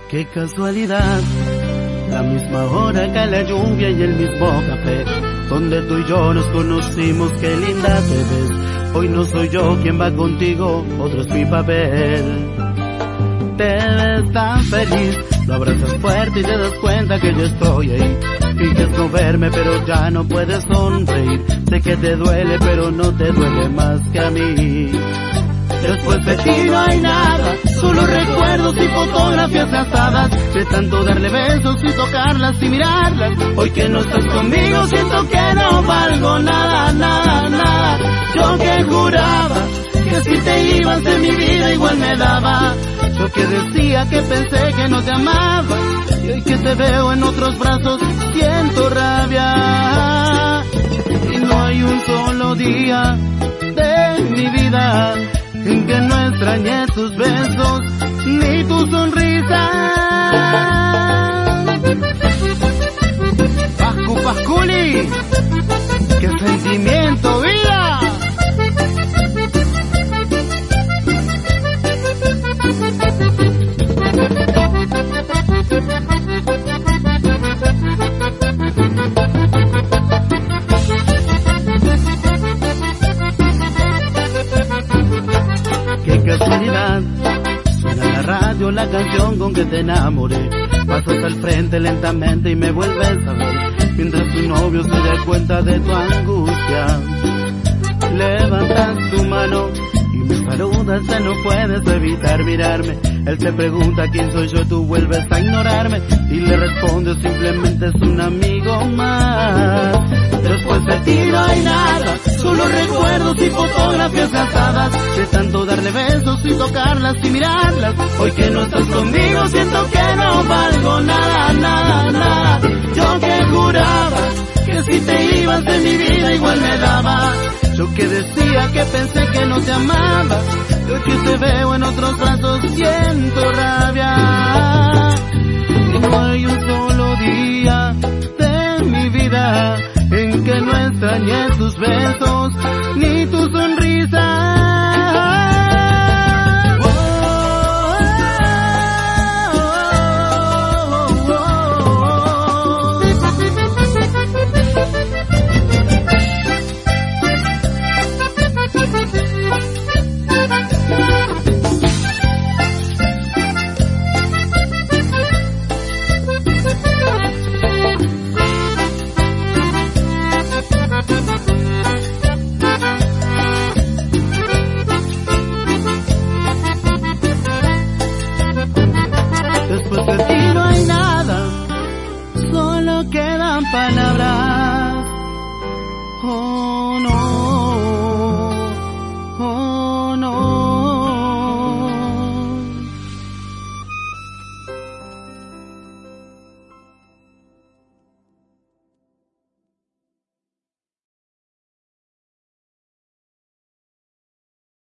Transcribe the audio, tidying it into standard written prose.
Qué casualidad, la misma hora que la lluvia y el mismo café, donde tú y yo nos conocimos, qué linda te ves. Hoy no soy yo quien va contigo, otro es mi papel. Te ves tan feliz, lo abrazas fuerte y te das cuenta que yo estoy ahí. Finges no verme pero ya no puedes sonreír. Sé que te duele pero no te duele más que a mí. Después de ti no hay nada, solo recuerdos y fotografías gastadas, de tanto darle besos y tocarlas y mirarlas. Hoy que no estás conmigo siento que no valgo nada, nada, nada. Yo que juraba que si te ibas de mi vida igual me daba. Yo que decía que pensé que no te amaba, y hoy que te veo en otros brazos siento rabia. Y no hay un solo día de mi vida en que no extrañé tus besos ni tu sonrisa. Pascu Pasculi, qué sentimiento, vida. Qué casualidad, suena en la radio la canción con que te enamoré. Pasas al frente lentamente y me vuelves a ver, mientras tu novio se da cuenta de tu angustia. Levantas tu mano y me saludas, ya no puedes evitar mirarme. Él te pregunta quién soy yo, tú vuelves a ignorarme y le respondes simplemente es un amigo más. Después de ti no hay nada, solo recuerdos y fotografías gastadas, de tanto darle besos y tocarlas y mirarlas. Hoy que no estás conmigo siento que no valgo nada, nada, nada. Yo que juraba que si te ibas de mi vida igual me daba. Yo que decía que pensé que no te amaba, yo que te veo en otros brazos siento rabia. Y no hay un solo día de mi vida en que no extrañé tus besos ni tu sonrisa. Después de ti no hay nada, solo quedan palabras. Oh.